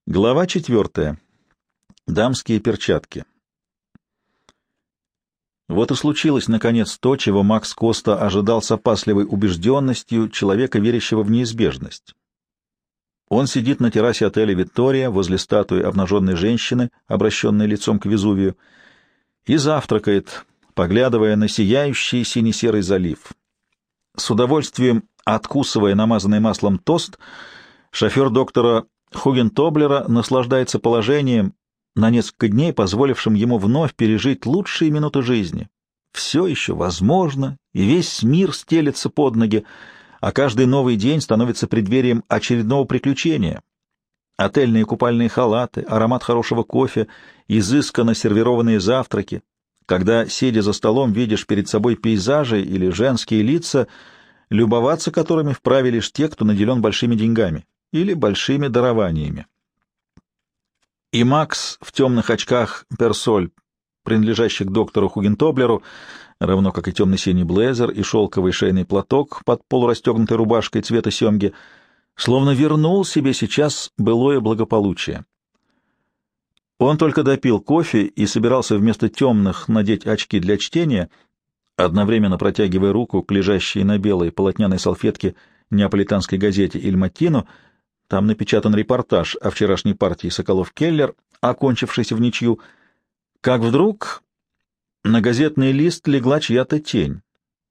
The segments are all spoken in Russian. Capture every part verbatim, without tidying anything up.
Глава четвертая. Дамские перчатки. Вот и случилось, наконец, то, чего Макс Коста ожидал с опасливой убежденностью человека, верящего в неизбежность. Он сидит на террасе отеля «Виктория» возле статуи обнаженной женщины, обращенной лицом к Везувию, и завтракает, поглядывая на сияющий сине-серый залив. С удовольствием откусывая намазанный маслом тост, шофер доктора Хугентоблера наслаждается положением, на несколько дней позволившим ему вновь пережить лучшие минуты жизни. Все еще возможно, и весь мир стелется под ноги, а каждый новый день становится преддверием очередного приключения. Отельные купальные халаты, аромат хорошего кофе, изысканно сервированные завтраки. Когда, сидя за столом, видишь перед собой пейзажи или женские лица, любоваться которыми вправе лишь те, кто наделен большими деньгами или большими дарованиями. И Макс в темных очках персоль, принадлежащих доктору Хугентоблеру, равно как и темно-синий блейзер и шелковый шейный платок под полурастегнутой рубашкой цвета семги, словно вернул себе сейчас былое благополучие. Он только допил кофе и собирался вместо темных надеть очки для чтения, одновременно протягивая руку к лежащей на белой полотняной салфетке неаполитанской газете «Иль Маттино». Там напечатан репортаж о вчерашней партии Соколов-Келлер, окончившейся в ничью, как вдруг на газетный лист легла чья-то тень.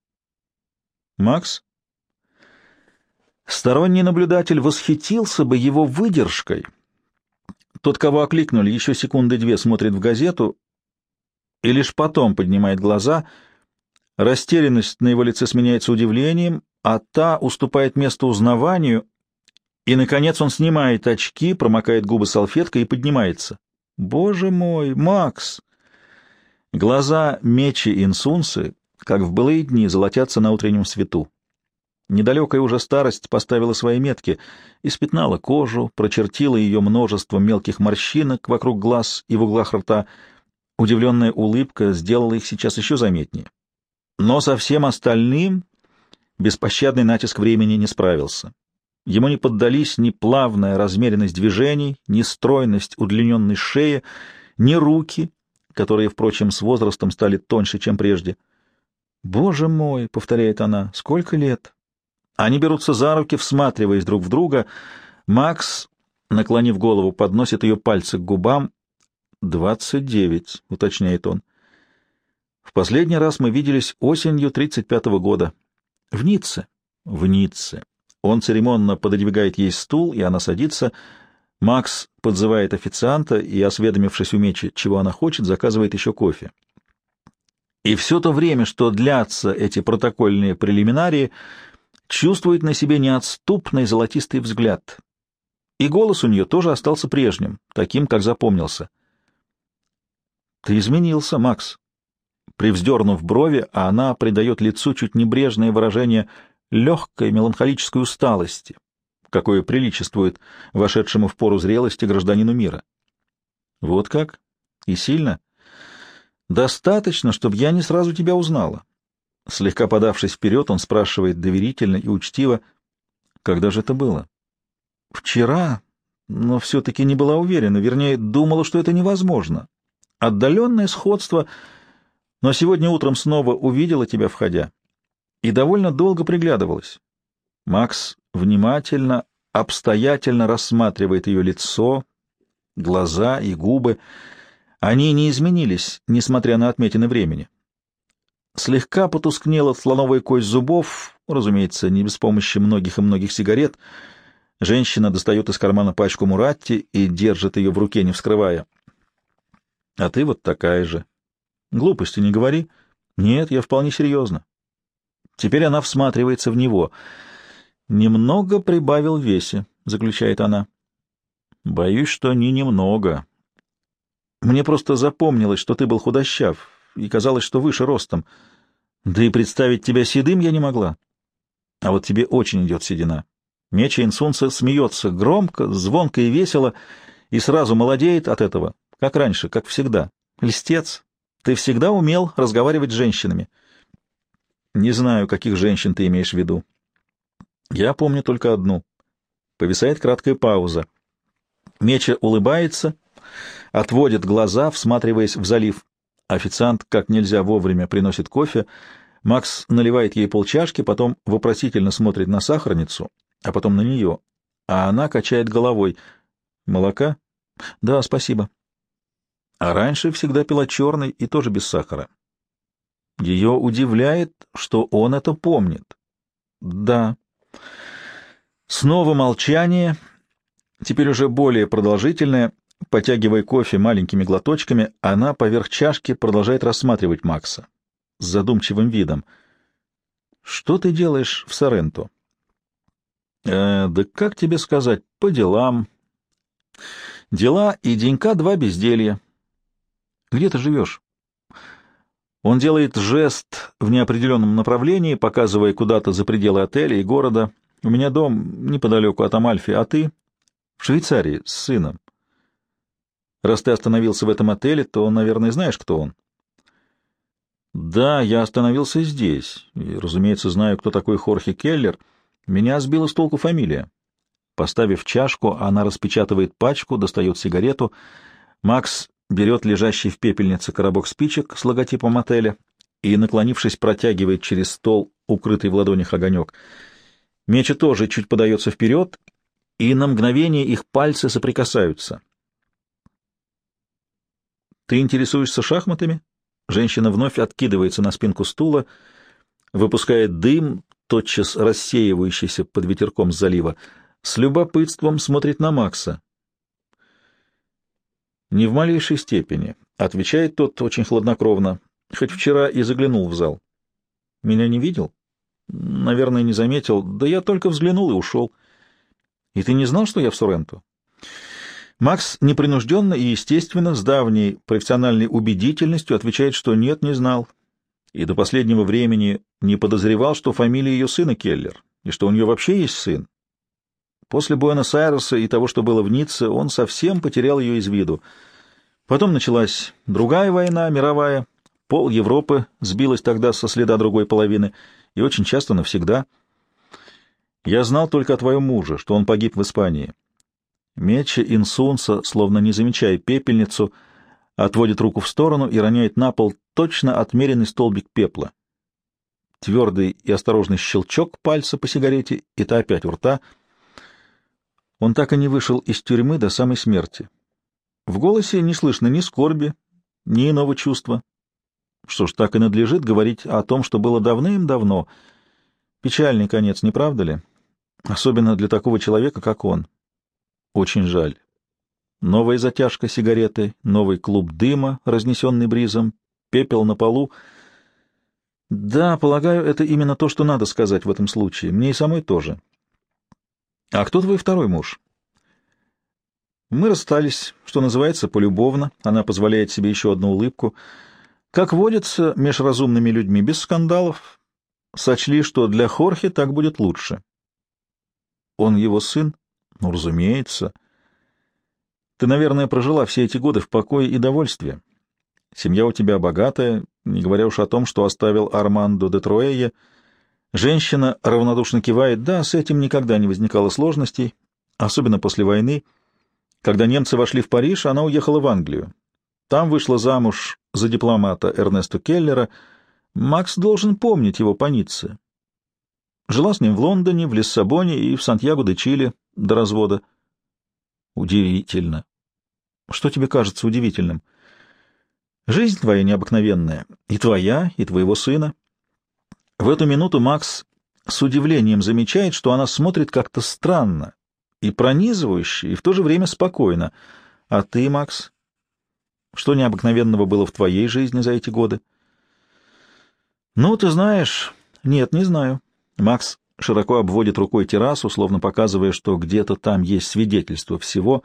Макс? Сторонний наблюдатель восхитился бы его выдержкой. Тот, кого окликнули, еще секунды-две смотрит в газету и лишь потом поднимает глаза. Растерянность на его лице сменяется удивлением, а та уступает место узнаванию, и, наконец, он снимает очки, промокает губы салфеткой и поднимается. «Боже мой, Макс!» Глаза Мечи Инсунсы, как в былые дни, золотятся на утреннем свету. Недалекая уже старость поставила свои метки, испятнала кожу, прочертила ее множеством мелких морщинок вокруг глаз и в углах рта. Удивленная улыбка сделала их сейчас еще заметнее. Но со всем остальным беспощадный натиск времени не справился. Ему не поддались ни плавная размеренность движений, ни стройность удлиненной шеи, ни руки, которые, впрочем, с возрастом стали тоньше, чем прежде. «Боже мой!» — повторяет она. «Сколько лет?» Они берутся за руки, всматриваясь друг в друга. Макс, наклонив голову, подносит ее пальцы к губам. «Двадцать девять», — уточняет он. «В последний раз мы виделись осенью тридцать пятого года. В Ницце». «В Ницце». Он церемонно пододвигает ей стул, и она садится. Макс подзывает официанта и, осведомившись у Мечи, чего она хочет, заказывает еще кофе. И все то время, что длятся эти протокольные прелиминарии, чувствует на себе неотступный золотистый взгляд. И голос у нее тоже остался прежним, таким, как запомнился. «Ты изменился, Макс». Привздернув брови, а она придает лицу чуть небрежное выражение легкой меланхолической усталости, какое приличествует вошедшему в пору зрелости гражданину мира. «Вот как? И сильно?» «Достаточно, чтобы я не сразу тебя узнала». Слегка подавшись вперед, он спрашивает доверительно и учтиво: «Когда же это было?» «Вчера, но все-таки не была уверена, вернее, думала, что это невозможно. Отдаленное сходство, но сегодня утром снова увидела тебя, входя, и довольно долго приглядывалась». Макс внимательно, обстоятельно рассматривает ее лицо, глаза и губы. Они не изменились, несмотря на отметины времени. Слегка потускнела слоновая кость зубов, разумеется, не без помощи многих и многих сигарет. Женщина достает из кармана пачку Муратти и держит ее в руке, не вскрывая. «А ты вот такая же». «Глупости не говори». «Нет, я вполне серьезно». Теперь она всматривается в него. «Немного прибавил в весе», — заключает она. «Боюсь, что не немного. Мне просто запомнилось, что ты был худощав, и казалось, что выше ростом. Да и представить тебя седым я не могла. А вот тебе очень идет седина». Меча Инсунса смеется громко, звонко и весело, и сразу молодеет от этого, как раньше, как всегда. «Льстец, ты всегда умел разговаривать с женщинами». «Не знаю, каких женщин ты имеешь в виду». «Я помню только одну». Повисает краткая пауза. Меча улыбается, отводит глаза, всматриваясь в залив. Официант как нельзя вовремя приносит кофе. Макс наливает ей полчашки, потом вопросительно смотрит на сахарницу, а потом на нее. А она качает головой. «Молока?» «Да, спасибо». А раньше всегда пила черный и тоже без сахара. Ее удивляет, что он это помнит. «Да». Снова молчание, теперь уже более продолжительное. Потягивая кофе маленькими глоточками, она поверх чашки продолжает рассматривать Макса с задумчивым видом. «Что ты делаешь в Соренто?» э, «Да как тебе сказать, по делам». «Дела и денька два безделья». «Где ты живешь?» Он делает жест в неопределенном направлении, показывая куда-то за пределы отеля и города. «У меня дом неподалеку от Амальфи, а ты?» «В Швейцарии, с сыном». «Раз ты остановился в этом отеле, то, наверное, знаешь, кто он?» «Да, я остановился здесь. И, разумеется, знаю, кто такой Хорхе Келлер. Меня сбила с толку фамилия». Поставив чашку, она распечатывает пачку, достает сигарету. Макс берет лежащий в пепельнице коробок спичек с логотипом отеля и, наклонившись, протягивает через стол, укрытый в ладонях огонек. Меча тоже чуть подается вперед, и на мгновение их пальцы соприкасаются. «Ты интересуешься шахматами?» Женщина вновь откидывается на спинку стула, выпускает дым, тотчас рассеивающийся под ветерком с залива, с любопытством смотрит на Макса. «Не в малейшей степени», — отвечает тот очень хладнокровно, хоть вчера и заглянул в зал. «Меня не видел?» «Наверное, не заметил. Да я только взглянул и ушел». «И ты не знал, что я в Соренто?» Макс непринужденно и естественно, с давней профессиональной убедительностью отвечает, что нет, не знал, и до последнего времени не подозревал, что фамилия ее сына Келлер, и что у нее вообще есть сын. После Буэнос-Айреса и того, что было в Ницце, он совсем потерял ее из виду. Потом началась другая война, мировая, пол Европы сбилась тогда со следа другой половины, и очень часто навсегда. Я знал только о твоем муже, что он погиб в Испании. Меча Инсунса, словно не замечая пепельницу, отводит руку в сторону и роняет на пол точно отмеренный столбик пепла. Твердый и осторожный щелчок пальца по сигарете, и та опять у рта. Он так и не вышел из тюрьмы до самой смерти. В голосе не слышно ни скорби, ни иного чувства. Что ж, так и надлежит говорить о том, что было давным-давно. Печальный конец, не правда ли? Особенно для такого человека, как он. Очень жаль. Новая затяжка сигареты, новый клуб дыма, разнесенный бризом, пепел на полу. Да, полагаю, это именно то, что надо сказать в этом случае. Мне и самой тоже. А кто твой второй муж? Мы расстались, что называется, полюбовно. Она позволяет себе еще одну улыбку. Как водится, меж разумными людьми, без скандалов. Сочли, что для Хорхе так будет лучше. Он его сын? Ну, разумеется. Ты, наверное, прожила все эти годы в покое и довольстве. Семья у тебя богатая, не говоря уж о том, что оставил Армандо де Труэя. Женщина равнодушно кивает. Да, с этим никогда не возникало сложностей, особенно после войны. Когда немцы вошли в Париж, она уехала в Англию. Там вышла замуж за дипломата Эрнесто Келлера. Макс должен помнить его по Ницце. Жила с ним в Лондоне, в Лиссабоне и в Сантьяго-де-Чили до развода. Удивительно. Что тебе кажется удивительным? Жизнь твоя необыкновенная, и твоя, и твоего сына. В эту минуту Макс с удивлением замечает, что она смотрит как-то странно и пронизывающе, и в то же время спокойно. А ты, Макс, что необыкновенного было в твоей жизни за эти годы? Ну, ты знаешь... Нет, не знаю. Макс широко обводит рукой террасу, словно показывая, что где-то там есть свидетельство всего.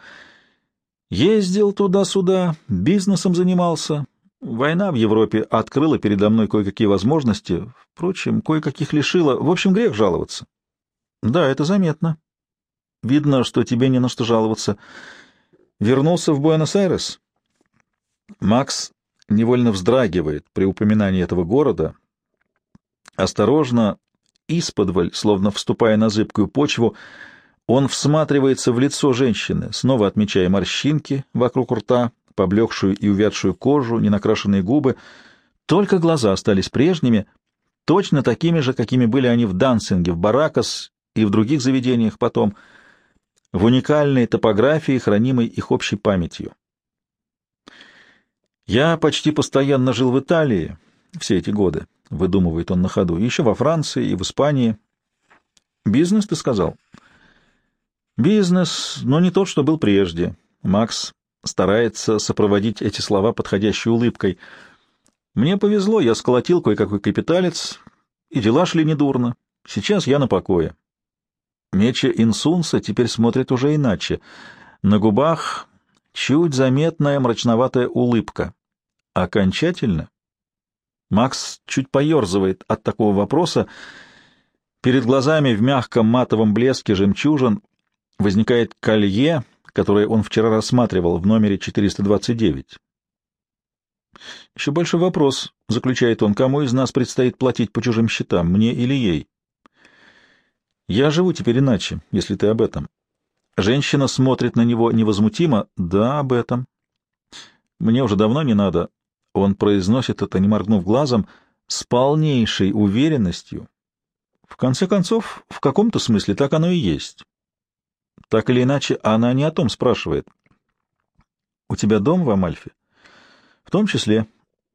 Ездил туда-сюда, бизнесом занимался. Война в Европе открыла передо мной кое-какие возможности, впрочем, кое-каких лишила. В общем, грех жаловаться. Да, это заметно. Видно, что тебе не на что жаловаться. Вернулся в Буэнос-Айрес? Макс невольно вздрагивает при упоминании этого города. Осторожно, исподволь, словно вступая на зыбкую почву, Он всматривается в лицо женщины, снова отмечая морщинки вокруг рта, поблекшую и увядшую кожу, ненакрашенные губы. Только глаза остались прежними, точно такими же, какими были они в Дансинге, в Баракас и в других заведениях потом, в уникальной топографии, хранимой их общей памятью. «Я почти постоянно жил в Италии все эти годы», — выдумывает он на ходу, — «еще во Франции и в Испании». «Бизнес, ты сказал?» «Бизнес, но не тот, что был прежде». Макс старается сопроводить эти слова подходящей улыбкой. «Мне повезло, я сколотил кое-какой капиталец, и дела шли недурно. Сейчас я на покое». Меча Инсунса теперь смотрит уже иначе. На губах чуть заметная мрачноватая улыбка. Окончательно? Макс чуть поерзывает от такого вопроса. Перед глазами в мягком матовом блеске жемчужин возникает колье, которое он вчера рассматривал в номере четыреста двадцать девять. «Еще большой вопрос», — заключает он, — «кому из нас предстоит платить по чужим счетам, мне или ей?» «Я живу теперь иначе, если ты об этом». Женщина смотрит на него невозмутимо. «Да, об этом». «Мне уже давно не надо». Он произносит это, не моргнув глазом, с полнейшей уверенностью. В конце концов, в каком-то смысле так оно и есть. Так или иначе, она не о том спрашивает. «У тебя дом в Амальфи?» «В том числе».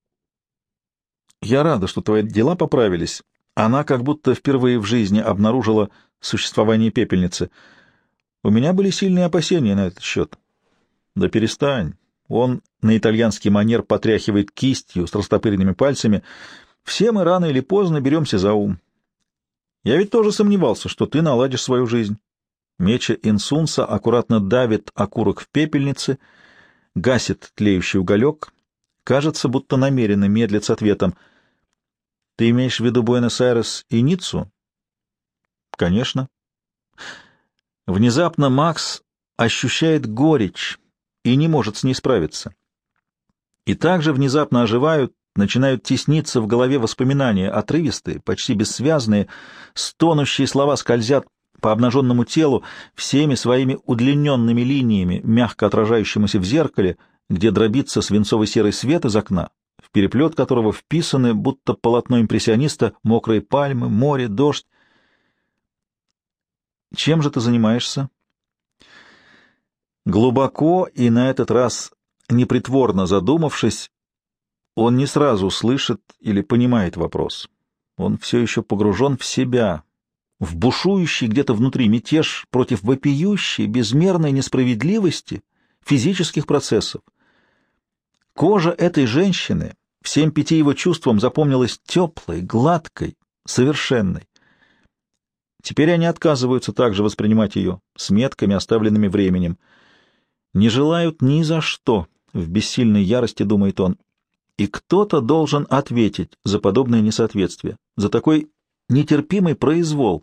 «Я рада, что твои дела поправились». Она как будто впервые в жизни обнаружила существование пепельницы. «У меня были сильные опасения на этот счет». «Да перестань». Он на итальянский манер потряхивает кистью с растопыренными пальцами. «Все мы рано или поздно беремся за ум. Я ведь тоже сомневался, что ты наладишь свою жизнь». Меча Инсунса аккуратно давит окурок в пепельнице, гасит тлеющий уголек. Кажется, будто намеренно медлит с ответом. «Ты имеешь в виду Буэнос-Айрес и Ниццу?» «Конечно». Внезапно Макс ощущает горечь и не может с ней справиться. И также внезапно оживают, начинают тесниться в голове воспоминания, отрывистые, почти бессвязные, стонущие слова скользят по обнаженному телу всеми своими удлиненными линиями, мягко отражающимися в зеркале, где дробится свинцово-серый свет из окна, в переплет которого вписаны, будто полотно импрессиониста, мокрые пальмы, море, дождь. «Чем же ты занимаешься?» Глубоко и на этот раз непритворно задумавшись, он не сразу слышит или понимает вопрос. Он все еще погружен в себя, в бушующий где-то внутри мятеж против вопиющей, безмерной несправедливости физических процессов. Кожа этой женщины всем пяти его чувствам запомнилась теплой, гладкой, совершенной. Теперь они отказываются также воспринимать ее с метками, оставленными временем. Не желают ни за что, в бессильной ярости думает он. И кто-то должен ответить за подобное несоответствие, за такой нетерпимый произвол.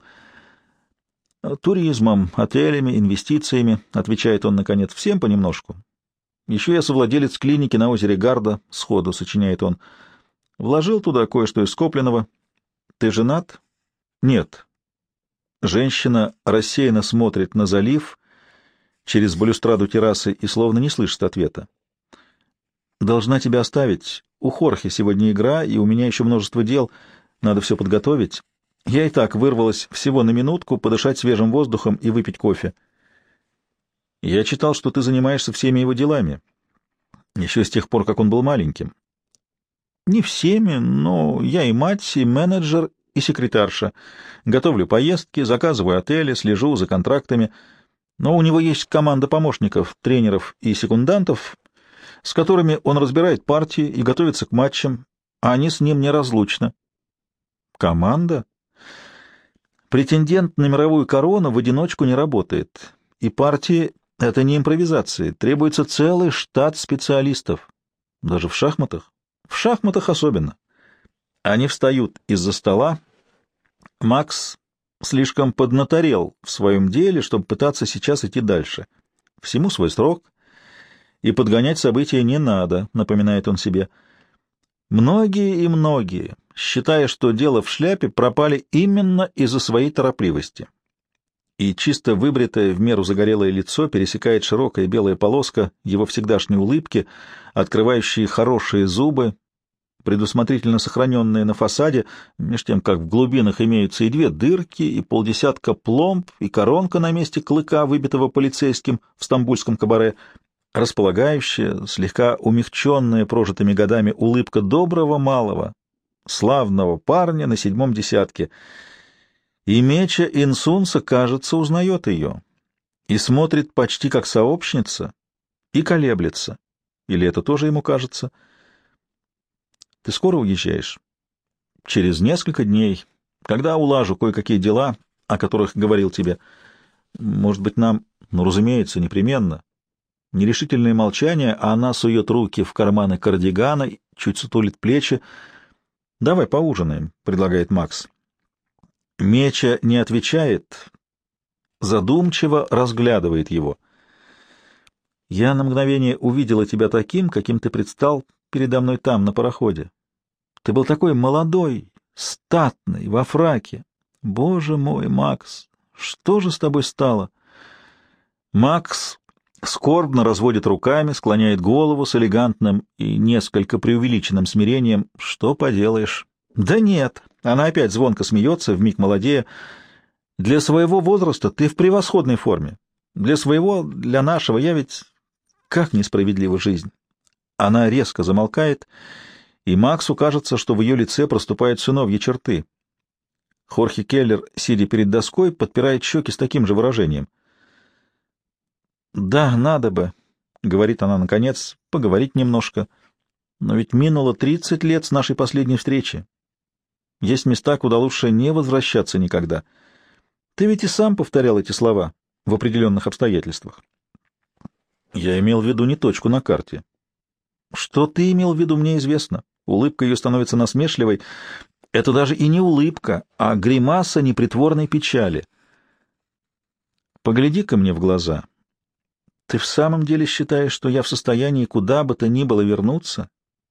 «Туризмом, отелями, инвестициями», — отвечает он, наконец, — «всем понемножку. Еще я совладелец клиники на озере Гарда», — сходу сочиняет он. «Вложил туда кое-что из скопленного. Ты женат?» «Нет». Женщина рассеянно смотрит на залив через балюстраду террасы и словно не слышит ответа. «Должна тебя оставить. У Хорхе сегодня игра, и у меня еще множество дел. Надо все подготовить. Я и так вырвалась всего на минутку подышать свежим воздухом и выпить кофе. Я читал, что ты занимаешься всеми его делами. Еще с тех пор, как он был маленьким». «Не всеми, но я и мать, и менеджер, и секретарша. Готовлю поездки, заказываю отели, слежу за контрактами. Но у него есть команда помощников, тренеров и секундантов, с которыми он разбирает партии и готовится к матчам, а они с ним неразлучны». «Команда?» «Претендент на мировую корону в одиночку не работает, и партии — это не импровизации, требуется целый штат специалистов. Даже в шахматах? В шахматах особенно». Они встают из-за стола. Макс слишком поднаторел в своем деле, чтобы пытаться сейчас идти дальше. Всему свой срок, и подгонять события не надо, напоминает он себе. Многие и многие, считая, что дело в шляпе, пропали именно из-за своей торопливости. и чисто выбритое в меру загорелое лицо пересекает широкая белая полоска его всегдашней улыбки, открывающие хорошие зубы, предусмотрительно сохраненные на фасаде, меж тем как в глубинах имеются и две дырки, и полдесятка пломб, и коронка на месте клыка, выбитого полицейским в стамбульском кабаре, располагающая, слегка умягченная прожитыми годами улыбка доброго малого, славного парня на седьмом десятке. И Меча Инсунса, кажется, узнает ее и смотрит почти как сообщница и колеблется. Или это тоже ему кажется? Ты скоро уезжаешь? Через несколько дней, когда улажу кое-какие дела, о которых говорил тебе. Может быть, нам... Ну, разумеется, непременно. Нерешительное молчание, а она сует руки в карманы кардигана, чуть сутулит плечи. «Давай поужинаем», — предлагает Макс. Меча не отвечает, задумчиво разглядывает его. «Я на мгновение увидела тебя таким, каким ты предстал передо мной там, на пароходе. Ты был такой молодой, статный, во фраке. Боже мой, Макс, что же с тобой стало?» Макс скорбно разводит руками, склоняет голову с элегантным и несколько преувеличенным смирением. «Что поделаешь?» «Да нет!» Она опять звонко смеется, вмиг молодея. «Для своего возраста ты в превосходной форме. Для своего, для нашего, я ведь... Как несправедлива жизнь!» Она резко замолкает, и Максу кажется, что в ее лице проступают сыновьи черты. Хорхе Келлер, сидя перед доской, подпирает щеки с таким же выражением. «Да, надо бы», — говорит она наконец, — «поговорить немножко. Но ведь минуло тридцать лет с нашей последней встречи. Есть места, куда лучше не возвращаться никогда. Ты ведь и сам повторял эти слова в определенных обстоятельствах». «Я имел в виду не точку на карте». «Что ты имел в виду, мне известно». Улыбка ее становится насмешливой. Это даже и не улыбка, а гримаса непритворной печали. «Погляди-ка мне в глаза. Ты в самом деле считаешь, что я в состоянии куда бы то ни было вернуться?»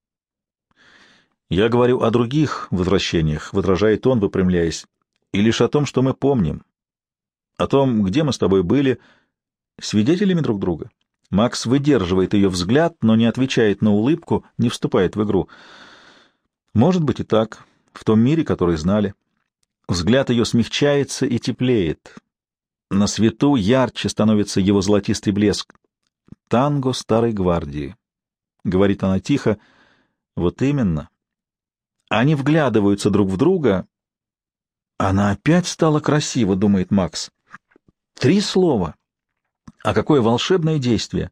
«Я говорю о других возвращениях», — возражает он, выпрямляясь, — «и лишь о том, что мы помним, о том, где мы с тобой были, свидетелями друг друга». Макс выдерживает ее взгляд, но не отвечает на улыбку, не вступает в игру. «Может быть и так, в том мире, который знали». Взгляд ее смягчается и теплеет. На свету ярче становится его золотистый блеск. «Танго старой гвардии», — говорит она тихо. «Вот именно». Они вглядываются друг в друга. Она опять стала красива, думает Макс. Три слова. А какое волшебное действие!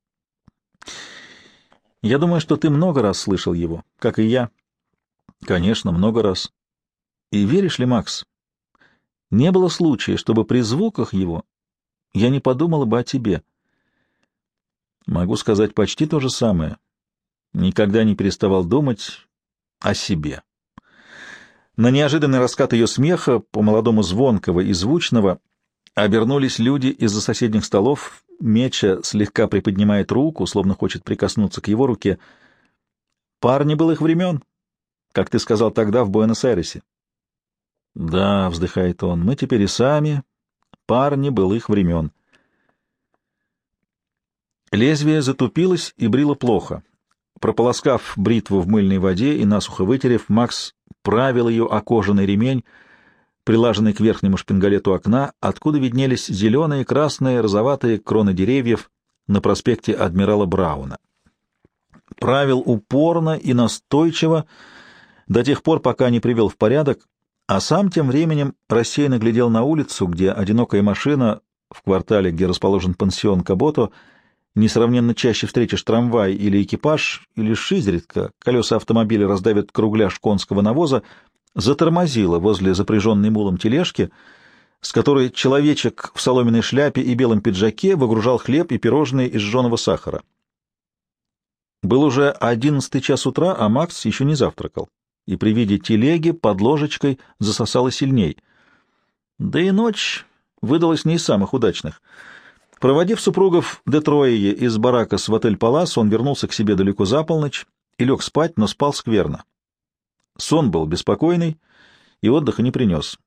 Я думаю, что ты много раз слышал его, как и я. Конечно, много раз. И веришь ли, Макс, не было случая, чтобы при звуках его я не подумала бы о тебе. Могу сказать почти то же самое. Никогда не переставал думать о себе. На неожиданный раскат ее смеха, по-молодому звонкого и звучного, обернулись люди из-за соседних столов. Меча слегка приподнимает руку, словно хочет прикоснуться к его руке. «Парни былых времен, как ты сказал тогда в Буэнос-Айресе». «Да», — вздыхает он, — «мы теперь и сами парни былых времен». Лезвие затупилось и брило плохо. Прополоскав бритву в мыльной воде и насухо вытерев, Макс правил ее о кожаный ремень, прилаженный к верхнему шпингалету окна, откуда виднелись зеленые, красные, розоватые кроны деревьев на проспекте Адмирала Брауна. Правил упорно и настойчиво до тех пор, пока не привел в порядок, а сам тем временем рассеянно глядел на улицу, где одинокая машина в квартале, где расположен пансион Кабото, несравненно чаще встретишь трамвай или экипаж, и лишь изредка колеса автомобиля раздавят кругляш конского навоза, затормозила возле запряженной мулом тележки, с которой человечек в соломенной шляпе и белом пиджаке выгружал хлеб и пирожные из жженого сахара. Был уже одиннадцатый час утра, а Макс еще не завтракал, и при виде телеги под ложечкой засосало сильней. Да и ночь выдалась не из самых удачных. Проводив супругов де Троие из Баракас в отель «Палас», он вернулся к себе далеко за полночь и лег спать, но спал скверно. Сон был беспокойный и отдыха не принес.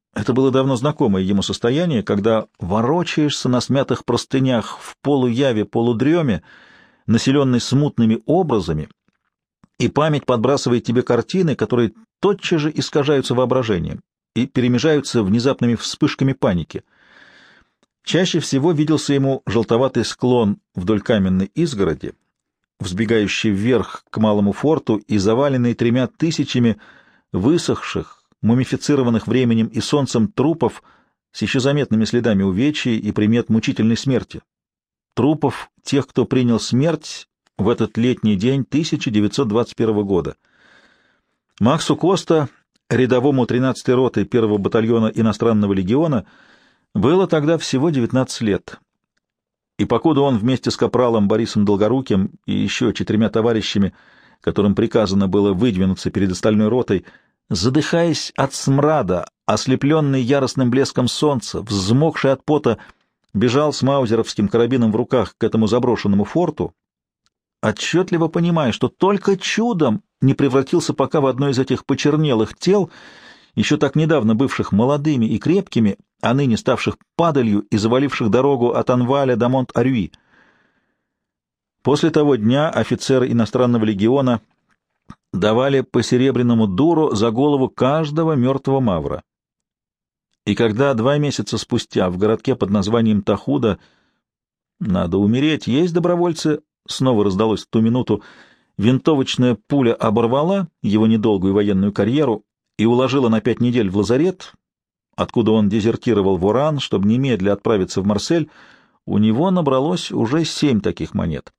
Это было давно знакомое ему состояние, когда ворочаешься на смятых простынях в полуяве, полудреме, населенной смутными образами, и память подбрасывает тебе картины, которые тотчас же искажаются воображением и перемежаются внезапными вспышками паники. Чаще всего виделся ему желтоватый склон вдоль каменной изгороди, взбегающий вверх к малому форту и заваленный тремя тысячами высохших, мумифицированных временем и солнцем трупов с еще заметными следами увечий и примет мучительной смерти. Трупов тех, кто принял смерть в этот летний день тысяча девятьсот двадцать первого года. Максу Коста, рядовому тринадцатой роты первого батальона иностранного легиона, было тогда всего девятнадцать лет. И покуда он вместе с капралом Борисом Долгоруким и еще четырьмя товарищами, которым приказано было выдвинуться перед остальной ротой, задыхаясь от смрада, ослепленный яростным блеском солнца, взмокший от пота, бежал с маузеровским карабином в руках к этому заброшенному форту, отчетливо понимая, что только чудом не превратился пока в одно из этих почернелых тел, еще так недавно бывших молодыми и крепкими, а ныне ставших падалью и заваливших дорогу от Анваля до Монт-Арюи. После того дня офицеры иностранного легиона давали по серебряному дуру за голову каждого мертвого мавра. И когда два месяца спустя в городке под названием Тахуда «Надо умереть, есть добровольцы», снова раздалось в ту минуту, винтовочная пуля оборвала его недолгую военную карьеру и уложила на пять недель в лазарет, откуда он дезертировал в Оран, чтобы немедля отправиться в Марсель, у него набралось уже семь таких монет.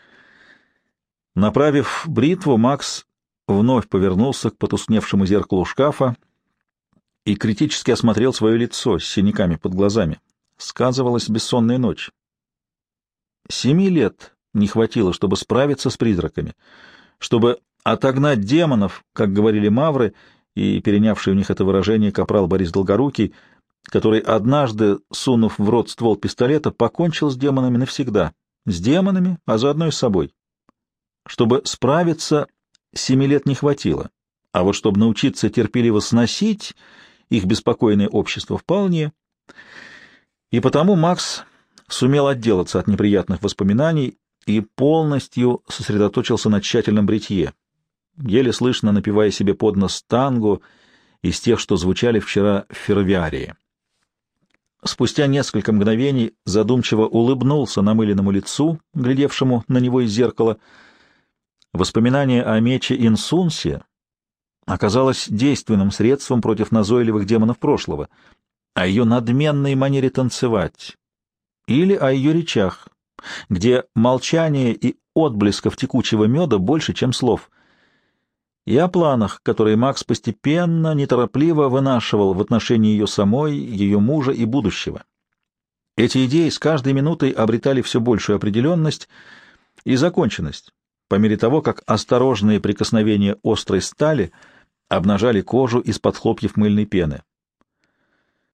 Направив бритву, Макс вновь повернулся к потускневшему зеркалу шкафа и критически осмотрел свое лицо с синяками под глазами. Сказывалась бессонная ночь. Семи лет не хватило, чтобы справиться с призраками, чтобы отогнать демонов, как говорили мавры, и перенявший у них это выражение капрал Борис Долгорукий, который однажды, сунув в рот ствол пистолета, покончил с демонами навсегда, с демонами, а заодно и с собой. Чтобы справиться, семи лет не хватило, а вот чтобы научиться терпеливо сносить их беспокойное общество вполне. И потому Макс сумел отделаться от неприятных воспоминаний и полностью сосредоточился на тщательном бритье, еле слышно напевая себе под нос танго из тех, что звучали вчера в Фервиарии. Спустя несколько мгновений задумчиво улыбнулся намыленному лицу, глядевшему на него из зеркала. Воспоминание о мече Инсунсе оказалось действенным средством против назойливых демонов прошлого, о ее надменной манере танцевать или о ее речах, где молчание и отблесков текучего меда больше, чем слов, и о планах, которые Макс постепенно, неторопливо вынашивал в отношении ее самой, ее мужа и будущего. Эти идеи с каждой минутой обретали все большую определенность и законченность, по мере того, как осторожные прикосновения острой стали обнажали кожу из-под хлопьев мыльной пены.